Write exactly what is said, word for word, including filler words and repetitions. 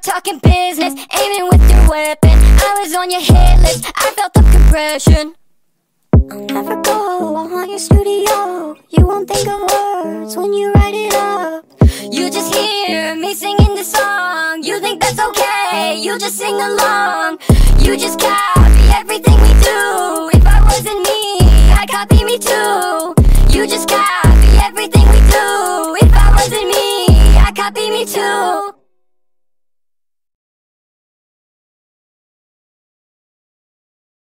talking business, aiming with your weapon. I was on your hit list, I felt the compression. I'll never go, I want your studio. You won't think of words when you write it up. You just hear me singing the song. You think that's okay, you just sing along. You just copy everything we do. If I wasn't me, I'd copy me too. You just copy everything we do. If I wasn't me, I'd copy me too.